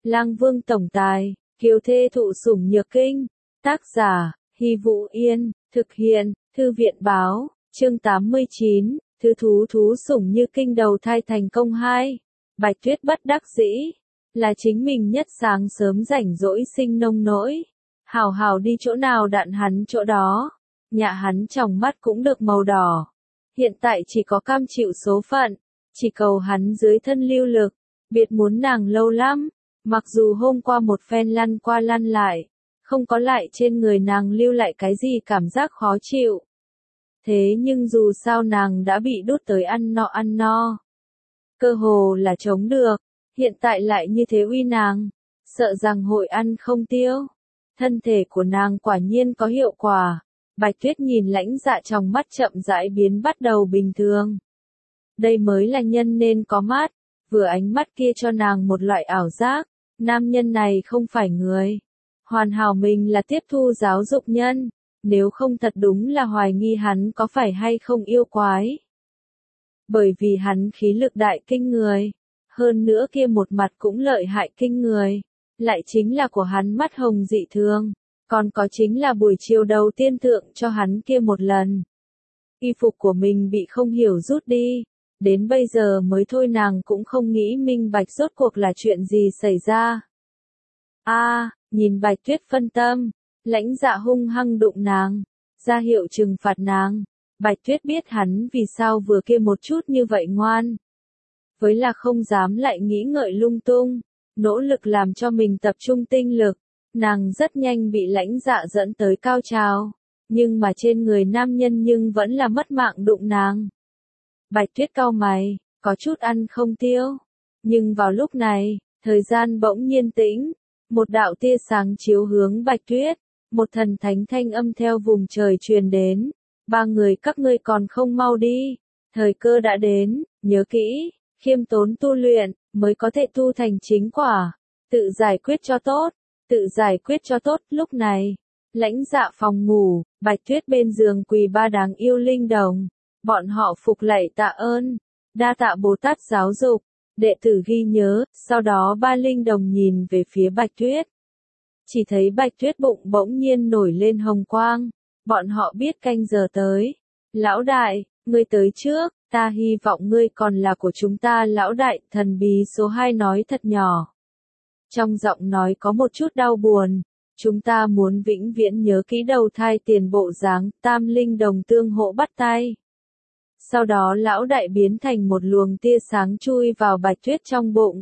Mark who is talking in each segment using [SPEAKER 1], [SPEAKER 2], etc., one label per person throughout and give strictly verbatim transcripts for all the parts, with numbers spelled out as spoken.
[SPEAKER 1] Lang Vương tổng tài, kiều thê thụ sủng nhược kinh. Tác giả, Hy Vũ Yên, thực hiện, Thư viện báo, chương tám mươi chín, Thứ thú thú sủng như kinh đầu thai thành công hai. Bạch Tuyết bất đắc dĩ, là chính mình nhất sáng sớm rảnh rỗi sinh nông nỗi. Hào hào đi chỗ nào đạn hắn chỗ đó, nhà hắn trong mắt cũng được màu đỏ. Hiện tại chỉ có cam chịu số phận, chỉ cầu hắn dưới thân lưu lực, biệt muốn nàng lâu lắm. Mặc dù hôm qua một phen lăn qua lăn lại, không có lại trên người nàng lưu lại cái gì cảm giác khó chịu. Thế nhưng dù sao nàng đã bị đút tới ăn no ăn no. Cơ hồ là chống được, hiện tại lại như thế uy nàng, sợ rằng hội ăn không tiêu. Thân thể của nàng quả nhiên có hiệu quả. Bạch Tuyết nhìn Lãnh Dạ trong mắt chậm rãi biến bắt đầu bình thường. Đây mới là nhân nên có mắt, vừa ánh mắt kia cho nàng một loại ảo giác, nam nhân này không phải người. Hoàn hảo mình là tiếp thu giáo dục nhân, nếu không thật đúng là hoài nghi hắn có phải hay không yêu quái. Bởi vì hắn khí lực đại kinh người, hơn nữa kia một mặt cũng lợi hại kinh người, lại chính là của hắn mắt hồng dị thường, còn có chính là buổi chiều đầu tiên tượng cho hắn kia một lần. Y phục của mình bị không hiểu rút đi, đến bây giờ mới thôi nàng cũng không nghĩ minh bạch rốt cuộc là chuyện gì xảy ra. A, à, nhìn Bạch Tuyết phân tâm, Lãnh Dạ hung hăng đụng nàng, ra hiệu trừng phạt nàng. Bạch Tuyết biết hắn vì sao vừa kia một chút như vậy ngoan. Với là không dám lại nghĩ ngợi lung tung, nỗ lực làm cho mình tập trung tinh lực, nàng rất nhanh bị Lãnh Dạ dẫn tới cao trào, nhưng mà trên người nam nhân nhưng vẫn là mất mạng đụng nàng. Bạch Tuyết cau mày, có chút ăn không tiêu, nhưng vào lúc này, thời gian bỗng nhiên tĩnh, một đạo tia sáng chiếu hướng Bạch Tuyết, một thần thánh thanh âm theo vùng trời truyền đến, ba người các ngươi còn không mau đi, thời cơ đã đến, nhớ kỹ, khiêm tốn tu luyện, mới có thể tu thành chính quả, tự giải quyết cho tốt, tự giải quyết cho tốt. Lúc này, Lãnh Dạ phòng ngủ, Bạch Tuyết bên giường quỳ ba đáng yêu linh đồng, bọn họ phục lạy tạ ơn, đa tạ Bồ Tát giáo dục, đệ tử ghi nhớ. Sau đó ba linh đồng nhìn về phía Bạch Tuyết, chỉ thấy Bạch Tuyết bụng bỗng nhiên nổi lên hồng quang, bọn họ biết canh giờ tới. Lão đại, ngươi tới trước, ta hy vọng ngươi còn là của chúng ta. Lão đại thần bí số hai nói thật nhỏ, trong giọng nói có một chút đau buồn. Chúng ta muốn vĩnh viễn nhớ kỹ đầu thai tiền bộ dáng. Tam linh đồng tương hộ bắt tay. Sau đó lão đại biến thành một luồng tia sáng chui vào Bạch Tuyết trong bụng.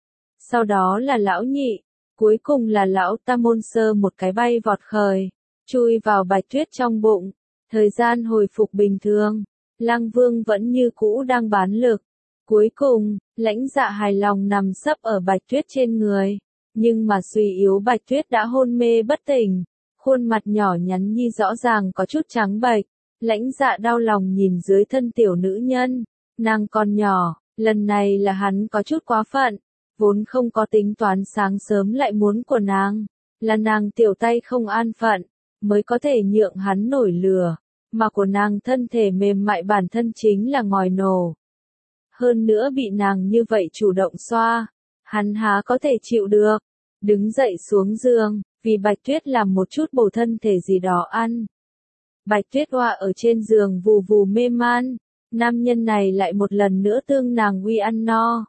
[SPEAKER 1] Sau đó là lão nhị, cuối cùng là lão tam. Môn sơ một cái bay vọt khởi, chui vào Bạch Tuyết trong bụng. Thời gian hồi phục bình thường, Lang Vương vẫn như cũ đang bán lực. Cuối cùng, Lãnh Dạ hài lòng nằm sấp ở Bạch Tuyết trên người, nhưng mà suy yếu Bạch Tuyết đã hôn mê bất tỉnh, khuôn mặt nhỏ nhắn nhi rõ ràng có chút trắng bệch. Lãnh Dạ đau lòng nhìn dưới thân tiểu nữ nhân, nàng còn nhỏ, lần này là hắn có chút quá phận, vốn không có tính toán sáng sớm lại muốn của nàng, là nàng tiểu tay không an phận, mới có thể nhượng hắn nổi lửa, mà của nàng thân thể mềm mại bản thân chính là ngòi nổ. Hơn nữa bị nàng như vậy chủ động xoa, hắn há có thể chịu được, đứng dậy xuống giường, vì Bạch Tuyết làm một chút bổ thân thể gì đó ăn. Bạch Tuyết oa ở trên giường vù vù mê man, nam nhân này lại một lần nữa tương nàng uy ăn no.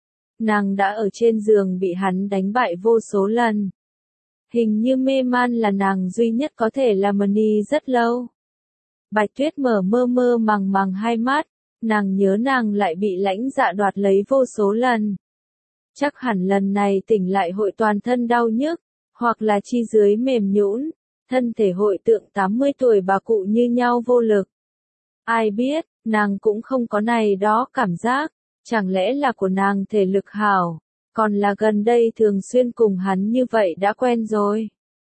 [SPEAKER 1] Nàng đã ở trên giường bị hắn đánh bại vô số lần. Hình như mê man là nàng duy nhất có thể làm mani rất lâu. Bạch Tuyết mở mơ mơ màng màng hai mắt, nàng nhớ nàng lại bị Lãnh Dạ đoạt lấy vô số lần. Chắc hẳn lần này tỉnh lại hội toàn thân đau nhức, hoặc là chi dưới mềm nhũn, thân thể hội tượng tám mươi tuổi bà cụ như nhau vô lực. Ai biết, nàng cũng không có này đó cảm giác, chẳng lẽ là của nàng thể lực hảo, còn là gần đây thường xuyên cùng hắn như vậy đã quen rồi.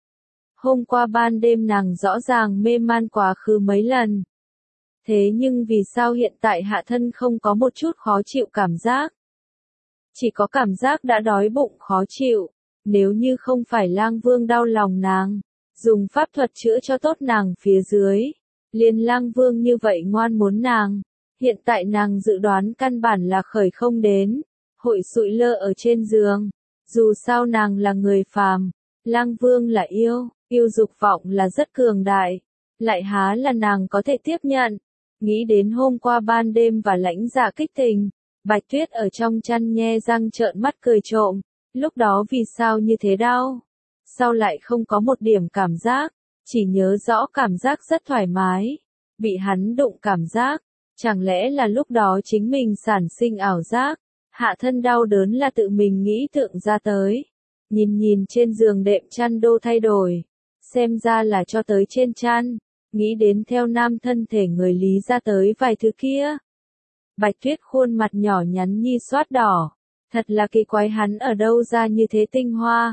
[SPEAKER 1] Hôm qua ban đêm nàng rõ ràng mê man quá khứ mấy lần. Thế nhưng vì sao hiện tại hạ thân không có một chút khó chịu cảm giác? Chỉ có cảm giác đã đói bụng khó chịu, nếu như không phải Lang Vương đau lòng nàng, dùng pháp thuật chữa cho tốt nàng phía dưới, liền Lang Vương như vậy ngoan muốn nàng, hiện tại nàng dự đoán căn bản là khởi không đến, hội sụi lơ ở trên giường, Dù sao nàng là người phàm, Lang Vương là yêu, yêu dục vọng là rất cường đại, lại há là nàng có thể tiếp nhận. Nghĩ đến hôm qua ban đêm và lãnh dạ kích tình, Bạch Tuyết ở trong chăn nhe răng trợn mắt cười trộm, lúc đó vì sao như thế đau? Sao lại không có một điểm cảm giác, chỉ nhớ rõ cảm giác rất thoải mái, bị hắn đụng cảm giác, chẳng lẽ là lúc đó chính mình sản sinh ảo giác, hạ thân đau đớn là tự mình nghĩ tượng ra tới. Nhìn nhìn trên giường đệm chăn đô thay đổi, xem ra là cho tới trên chăn, nghĩ đến theo nam thân thể người lý ra tới vài thứ kia. Bạch Tuyết khuôn mặt nhỏ nhắn nhi xoát đỏ, thật là kỳ quái hắn ở đâu ra như thế tinh hoa.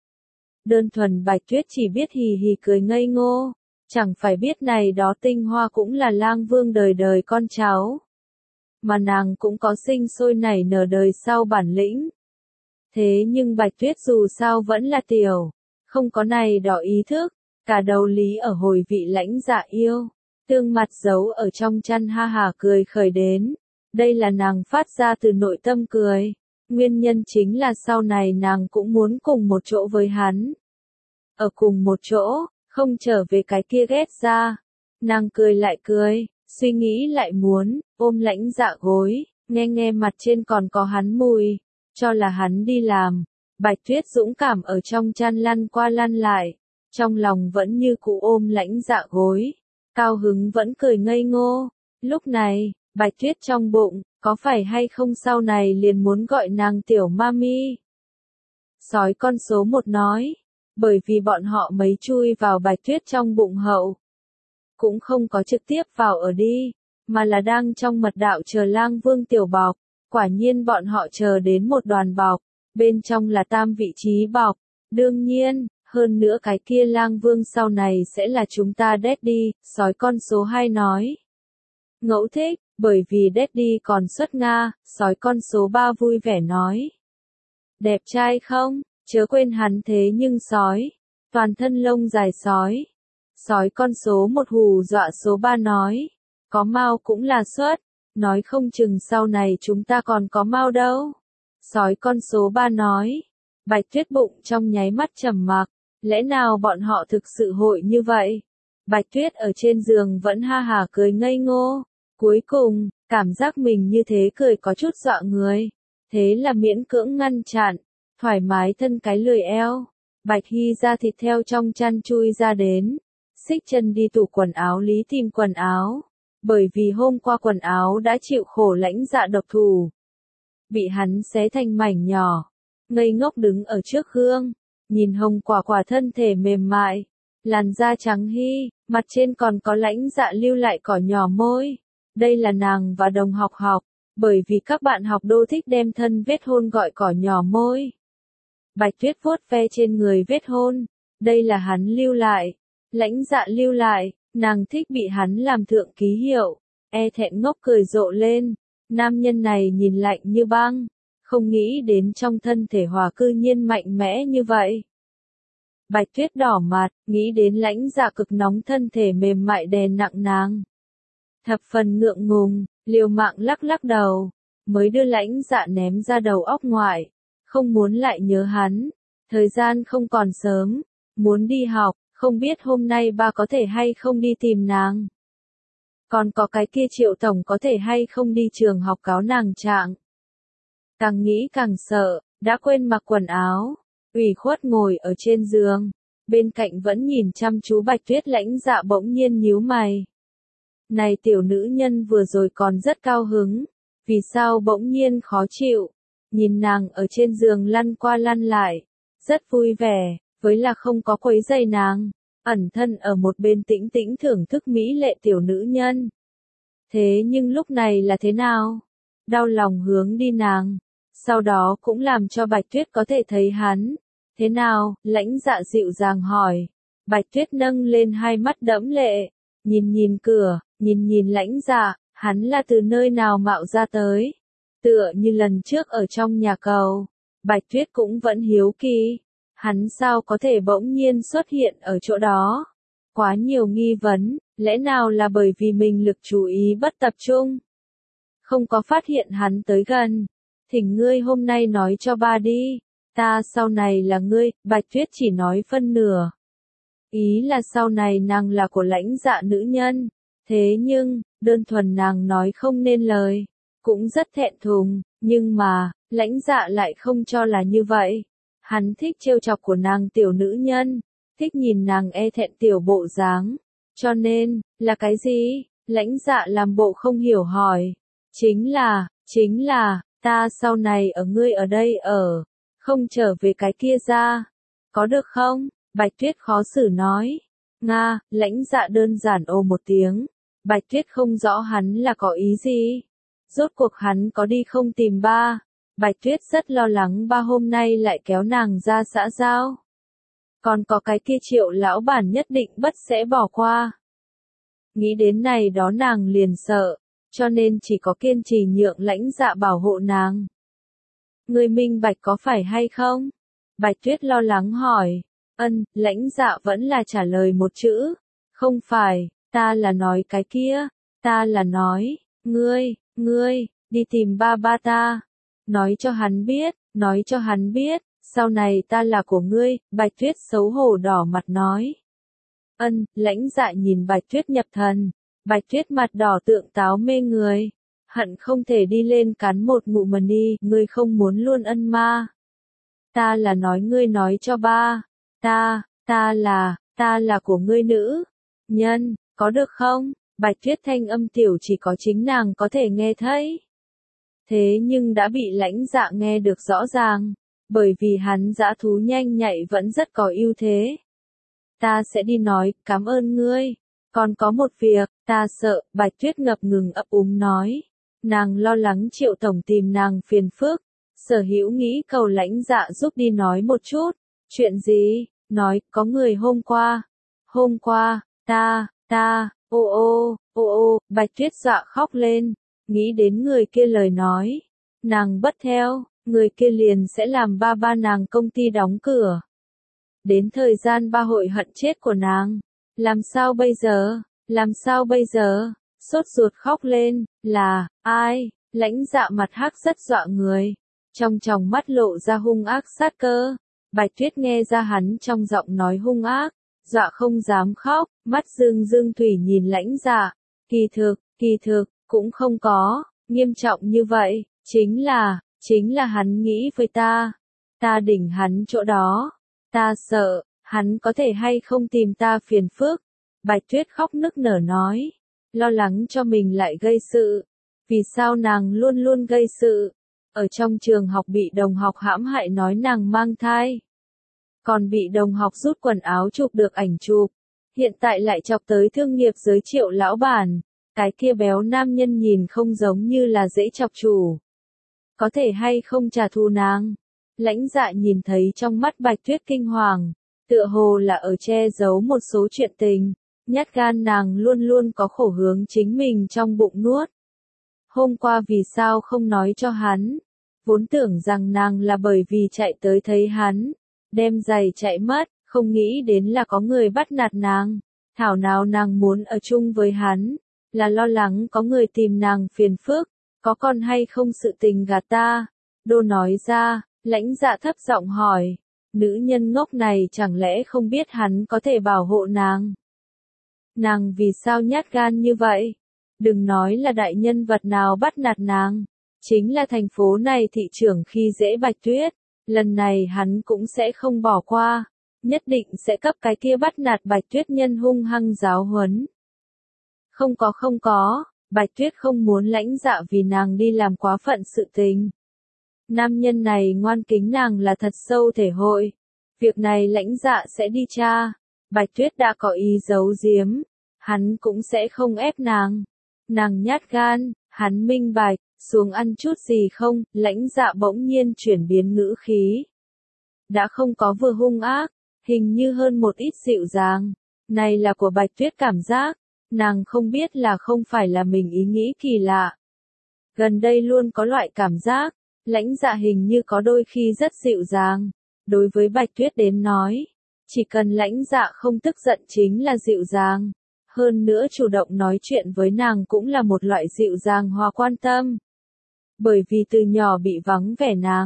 [SPEAKER 1] Đơn thuần Bạch Tuyết chỉ biết hì hì cười ngây ngô, chẳng phải biết này đó tinh hoa cũng là Lang Vương đời đời con cháu. Mà nàng cũng có sinh sôi nảy nở đời sau bản lĩnh. Thế nhưng Bạch Tuyết dù sao vẫn là tiểu, không có này đỏ ý thức, cả đầu lý ở hồi vị lãnh dạ yêu, tương mặt giấu ở trong chăn ha hà cười khởi đến. Đây là nàng phát ra từ nội tâm cười, nguyên nhân chính là sau này nàng cũng muốn cùng một chỗ với hắn. Ở cùng một chỗ, không trở về cái kia ghét ra. Nàng cười lại cười, suy nghĩ lại muốn, ôm lãnh dạ gối, nghe nghe mặt trên còn có hắn mùi, cho là hắn đi làm. Bạch Tuyết dũng cảm ở trong chăn lăn qua lăn lại, trong lòng vẫn như cũ ôm lãnh dạ gối, cao hứng vẫn cười ngây ngô. Lúc này, Bạch Tuyết trong bụng, có phải hay không sau này liền muốn gọi nàng tiểu mami? Sói con số một nói, bởi vì bọn họ mấy chui vào Bạch Tuyết trong bụng hậu. Cũng không có trực tiếp vào ở đi, mà là đang trong mật đạo chờ Lang Vương tiểu bọc. Quả nhiên bọn họ chờ đến một đoàn bọc, bên trong là tam vị trí bọc. Đương nhiên, hơn nữa cái kia Lang Vương sau này sẽ là chúng ta daddy, sói con số hai nói. Ngẫu thích, bởi vì daddy còn xuất Nga, sói con số ba vui vẻ nói. Đẹp trai không, chớ quên hắn thế nhưng sói, toàn thân lông dài sói. Sói con số một hù dọa số ba nói, có mau cũng là xuất, nói không chừng sau này chúng ta còn có mau đâu. Sói con số ba nói, Bạch Tuyết bụng trong nháy mắt trầm mặc, lẽ nào bọn họ thực sự hội như vậy? Bạch Tuyết ở trên giường vẫn ha hà cười ngây ngô, cuối cùng, cảm giác mình như thế cười có chút dọa người, thế là miễn cưỡng ngăn chặn, thoải mái thân cái lười eo. Bạch Hy ra thịt theo trong chăn chui ra đến, xích chân đi tủ quần áo lý tìm quần áo, bởi vì hôm qua quần áo đã chịu khổ lãnh dạ độc thủ, bị hắn xé thành mảnh nhỏ, ngây ngốc đứng ở trước gương, nhìn hồng quả quả thân thể mềm mại, làn da trắng hy, mặt trên còn có lãnh dạ lưu lại cỏ nhỏ môi. Đây là nàng và đồng học học, bởi vì các bạn học đô thích đem thân vết hôn gọi cỏ nhỏ môi. Bạch Tuyết vuốt ve trên người vết hôn, đây là hắn lưu lại, lãnh dạ lưu lại, nàng thích bị hắn làm thượng ký hiệu, e thẹn ngốc cười rộ lên, nam nhân này nhìn lạnh như băng, không nghĩ đến trong thân thể hòa cư nhiên mạnh mẽ như vậy. Bạch Tuyết đỏ mặt, nghĩ đến lãnh dạ cực nóng thân thể mềm mại đè nặng nàng. Thập phần ngượng ngùng, liều mạng lắc lắc đầu, mới đưa lãnh dạ ném ra đầu óc ngoại, không muốn lại nhớ hắn, thời gian không còn sớm, muốn đi học, không biết hôm nay ba có thể hay không đi tìm nàng. Còn có cái kia Triệu tổng có thể hay không đi trường học cáo nàng trạng. Càng nghĩ càng sợ, đã quên mặc quần áo, ủy khuất ngồi ở trên giường, bên cạnh vẫn nhìn chăm chú Bạch Tuyết lãnh dạ bỗng nhiên nhíu mày. Này tiểu nữ nhân vừa rồi còn rất cao hứng, vì sao bỗng nhiên khó chịu, nhìn nàng ở trên giường lăn qua lăn lại, rất vui vẻ, với là không có quấy rầy nàng, ẩn thân ở một bên tĩnh tĩnh thưởng thức mỹ lệ tiểu nữ nhân. Thế nhưng lúc này là thế nào? Đau lòng hướng đi nàng, sau đó cũng làm cho Bạch Tuyết có thể thấy hắn. Thế nào? Lãnh dạ dịu dàng hỏi. Bạch Tuyết nâng lên hai mắt đẫm lệ, nhìn nhìn cửa, nhìn nhìn lãnh dạ, hắn là từ nơi nào mạo ra tới. Tựa như lần trước ở trong nhà cầu, Bạch Tuyết cũng vẫn hiếu kỳ, hắn sao có thể bỗng nhiên xuất hiện ở chỗ đó. Quá nhiều nghi vấn, lẽ nào là bởi vì mình lực chú ý bất tập trung? Không có phát hiện hắn tới gần. Thỉnh ngươi hôm nay nói cho ba đi, Ta sau này là ngươi, Bạch Tuyết chỉ nói phân nửa. Ý là sau này nàng là của Lãnh Dạ nữ nhân. Thế nhưng, đơn thuần nàng nói không nên lời. Cũng rất thẹn thùng, nhưng mà, Lãnh Dạ lại không cho là như vậy. Hắn thích trêu chọc của nàng tiểu nữ nhân, thích nhìn nàng e thẹn tiểu bộ dáng. Cho nên, là cái gì? Lãnh Dạ làm bộ không hiểu hỏi. Chính là, chính là, ta sau này ở ngươi ở đây ở, không trở về cái kia ra. Có được không? Bạch Tuyết khó xử nói. Nga, Lãnh Dạ đơn giản ồ một tiếng. Bạch Tuyết không rõ hắn là có ý gì. Rốt cuộc hắn có đi không tìm ba. Bạch Tuyết rất lo lắng ba hôm nay lại kéo nàng ra xã giao. Còn có cái kia Triệu lão bản nhất định bất sẽ bỏ qua. Nghĩ đến này đó nàng liền sợ, cho nên chỉ có kiên trì nhượng Lãnh Dạ bảo hộ nàng. Ngươi minh bạch có phải hay không? Bạch Tuyết lo lắng hỏi. Ân, Lãnh Dạ vẫn là trả lời một chữ. Không phải, ta là nói cái kia, ta là nói, ngươi, ngươi, đi tìm ba ba ta. Nói cho hắn biết, nói cho hắn biết, sau này ta là của ngươi, Bạch Tuyết xấu hổ đỏ mặt nói. Ân, Lãnh Dạ nhìn Bạch Tuyết nhập thần, Bạch Tuyết mặt đỏ tượng táo mê người, hận không thể đi lên cắn một ngụm mần đi, ngươi không muốn luôn ân ma. Ta là nói ngươi nói cho ba, ta, ta là, ta là của ngươi nữ, nhân, có được không? Bạch Tuyết thanh âm tiểu chỉ có chính nàng có thể nghe thấy. Thế nhưng đã bị Lãnh Dạ nghe được rõ ràng, bởi vì hắn dã thú nhanh nhạy vẫn rất có ưu thế. Ta sẽ đi nói, cảm ơn ngươi. Còn có một việc, ta sợ, Bạch Tuyết ngập ngừng ấp úng nói. Nàng lo lắng Triệu tổng tìm nàng phiền phức. Sở Hữu nghĩ cầu Lãnh Dạ giúp đi nói một chút. Chuyện gì? Nói, có người hôm qua. Hôm qua, ta, ta, ô ô, ô ô, Bạch Tuyết dọa khóc lên. Nghĩ đến người kia lời nói. Nàng bất theo, người kia liền sẽ làm ba ba nàng công ty đóng cửa. Đến thời gian ba hội hận chết của nàng. Làm sao bây giờ? Làm sao bây giờ? Sốt ruột khóc lên, là, ai? Lãnh Dạ mặt hắc rất dọa người. Trong tròng mắt lộ ra hung ác sát cơ. Bạch Tuyết nghe ra hắn trong giọng nói hung ác. Dọa không dám khóc, mắt dương dương thủy nhìn Lãnh Dạ. Kỳ thực, kỳ thực, cũng không có, nghiêm trọng như vậy. Chính là, chính là hắn nghĩ với ta. Ta đỉnh hắn chỗ đó. Ta sợ, hắn có thể hay không tìm ta phiền phức. Bạch Tuyết khóc nức nở nói. Lo lắng cho mình lại gây sự. Vì sao nàng luôn luôn gây sự? Ở trong trường học bị đồng học hãm hại nói nàng mang thai. Còn bị đồng học rút quần áo chụp được ảnh chụp. Hiện tại lại chọc tới thương nghiệp giới Triệu lão bản. Cái kia béo nam nhân nhìn không giống như là dễ chọc chủ. Có thể hay không trả thù nàng? Lãnh Dạ nhìn thấy trong mắt Bạch Tuyết kinh hoàng. Tựa hồ là ở che giấu một số chuyện tình. Nhát gan nàng luôn luôn có khổ hướng chính mình trong bụng nuốt. Hôm qua vì sao không nói cho hắn? Vốn tưởng rằng nàng là bởi vì chạy tới thấy hắn. Đem giày chạy mất, không nghĩ đến là có người bắt nạt nàng. Thảo nào nàng muốn ở chung với hắn. Là lo lắng có người tìm nàng phiền phức. Có con hay không sự tình gạt ta? Đô nói ra, Lãnh Dạ thấp giọng hỏi. Nữ nhân ngốc này chẳng lẽ không biết hắn có thể bảo hộ nàng? Nàng vì sao nhát gan như vậy? Đừng nói là đại nhân vật nào bắt nạt nàng. Chính là thành phố này thị trưởng khi dễ Bạch Tuyết. Lần này hắn cũng sẽ không bỏ qua. Nhất định sẽ cấp cái kia bắt nạt Bạch Tuyết nhân hung hăng giáo huấn. Không có không có, Bạch Tuyết không muốn Lãnh Dạ vì nàng đi làm quá phận sự tình. Nam nhân này ngoan kính nàng là thật sâu thể hội. Việc này Lãnh Dạ sẽ đi tra. Bạch Tuyết đã có ý giấu giếm. Hắn cũng sẽ không ép nàng. Nàng nhát gan, hắn minh bạch, xuống ăn chút gì không? Lãnh Dạ bỗng nhiên chuyển biến ngữ khí. Đã không có vừa hung ác, hình như hơn một ít dịu dàng. Này là của Bạch Tuyết cảm giác. Nàng không biết là không phải là mình ý nghĩ kỳ lạ. Gần đây luôn có loại cảm giác. Lãnh Dạ hình như có đôi khi rất dịu dàng. Đối với Bạch Tuyết đến nói, chỉ cần Lãnh Dạ không tức giận chính là dịu dàng. Hơn nữa chủ động nói chuyện với nàng cũng là một loại dịu dàng hòa quan tâm. Bởi vì từ nhỏ bị vắng vẻ nàng,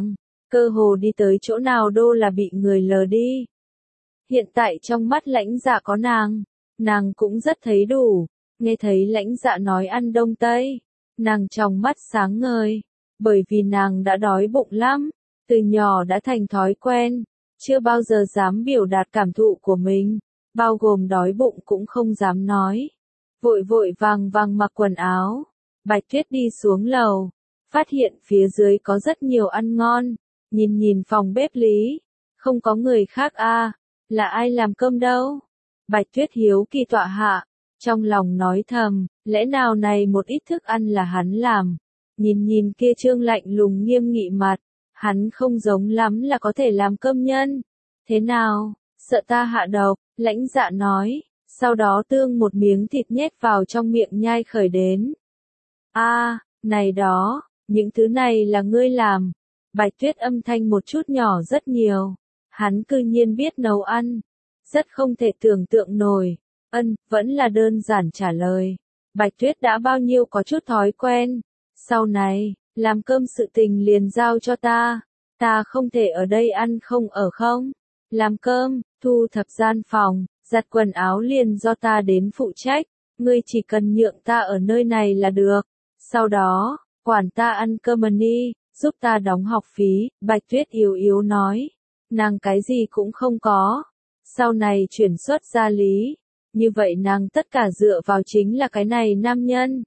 [SPEAKER 1] cơ hồ đi tới chỗ nào đô là bị người lờ đi. Hiện tại trong mắt Lãnh Dạ có nàng, nàng cũng rất thấy đủ, nghe thấy Lãnh Dạ nói ăn Đông Tây, nàng trong mắt sáng ngời, bởi vì nàng đã đói bụng lắm, từ nhỏ đã thành thói quen, chưa bao giờ dám biểu đạt cảm thụ của mình, bao gồm đói bụng cũng không dám nói. Vội vội vàng vàng mặc quần áo, Bạch Tuyết đi xuống lầu, phát hiện phía dưới có rất nhiều ăn ngon, nhìn nhìn phòng bếp lý, không có người khác a, à, là ai làm cơm đâu. Bạch Tuyết hiếu kỳ tọa hạ, trong lòng nói thầm, lẽ nào này một ít thức ăn là hắn làm. Nhìn nhìn kia trương lạnh lùng nghiêm nghị mặt, hắn không giống lắm là có thể làm cơm nhân. Thế nào, sợ ta hạ độc, Lãnh Dạ nói, sau đó tương một miếng thịt nhét vào trong miệng nhai khởi đến. A, à, này đó, những thứ này là ngươi làm. Bạch Tuyết âm thanh một chút nhỏ rất nhiều, hắn cư nhiên biết nấu ăn, rất không thể tưởng tượng nổi. Ân, vẫn là đơn giản trả lời. Bạch Tuyết đã bao nhiêu có chút thói quen. Sau này, làm cơm sự tình liền giao cho ta. Ta không thể ở đây ăn không ở không. Làm cơm, thu thập gian phòng, giặt quần áo liền do ta đến phụ trách. Ngươi chỉ cần nhượng ta ở nơi này là được. Sau đó, quản ta ăn cơm đi, giúp ta đóng học phí. Bạch Tuyết yếu yếu nói. Nàng cái gì cũng không có. Sau này chuyển xuất gia lý. Như vậy nàng tất cả dựa vào chính là cái này nam nhân.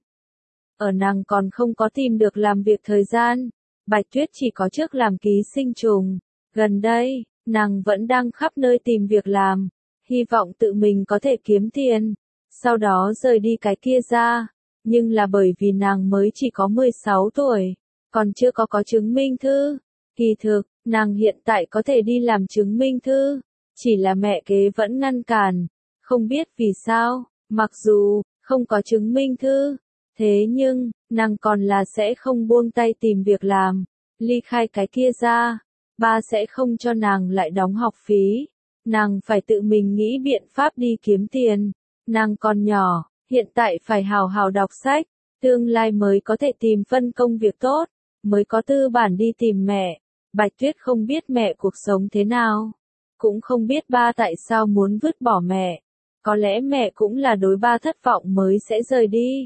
[SPEAKER 1] Ở nàng còn không có tìm được làm việc thời gian, Bạch Tuyết chỉ có trước làm ký sinh trùng. Gần đây, nàng vẫn đang khắp nơi tìm việc làm, hy vọng tự mình có thể kiếm tiền, sau đó rời đi cái kia ra. Nhưng là bởi vì nàng mới chỉ có mười sáu tuổi, còn chưa có có chứng minh thư. Kỳ thực, nàng hiện tại có thể đi làm chứng minh thư, chỉ là mẹ kế vẫn ngăn cản. Không biết vì sao, mặc dù không có chứng minh thư, thế nhưng, nàng còn là sẽ không buông tay tìm việc làm, ly khai cái kia ra, ba sẽ không cho nàng lại đóng học phí, nàng phải tự mình nghĩ biện pháp đi kiếm tiền, nàng còn nhỏ, hiện tại phải hào hào đọc sách, tương lai mới có thể tìm phân công việc tốt, mới có tư bản đi tìm mẹ. Bạch Tuyết không biết mẹ cuộc sống thế nào, cũng không biết ba tại sao muốn vứt bỏ mẹ. Có lẽ mẹ cũng là đối ba thất vọng mới sẽ rời đi.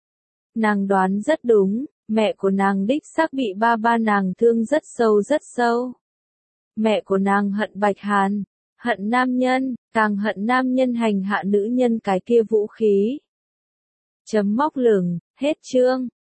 [SPEAKER 1] Nàng đoán rất đúng, mẹ của nàng đích xác bị ba ba nàng thương rất sâu rất sâu. Mẹ của nàng hận Bạch Hàn, hận nam nhân, càng hận nam nhân hành hạ nữ nhân cái kia vũ khí. Chấm móc lửng, hết chương.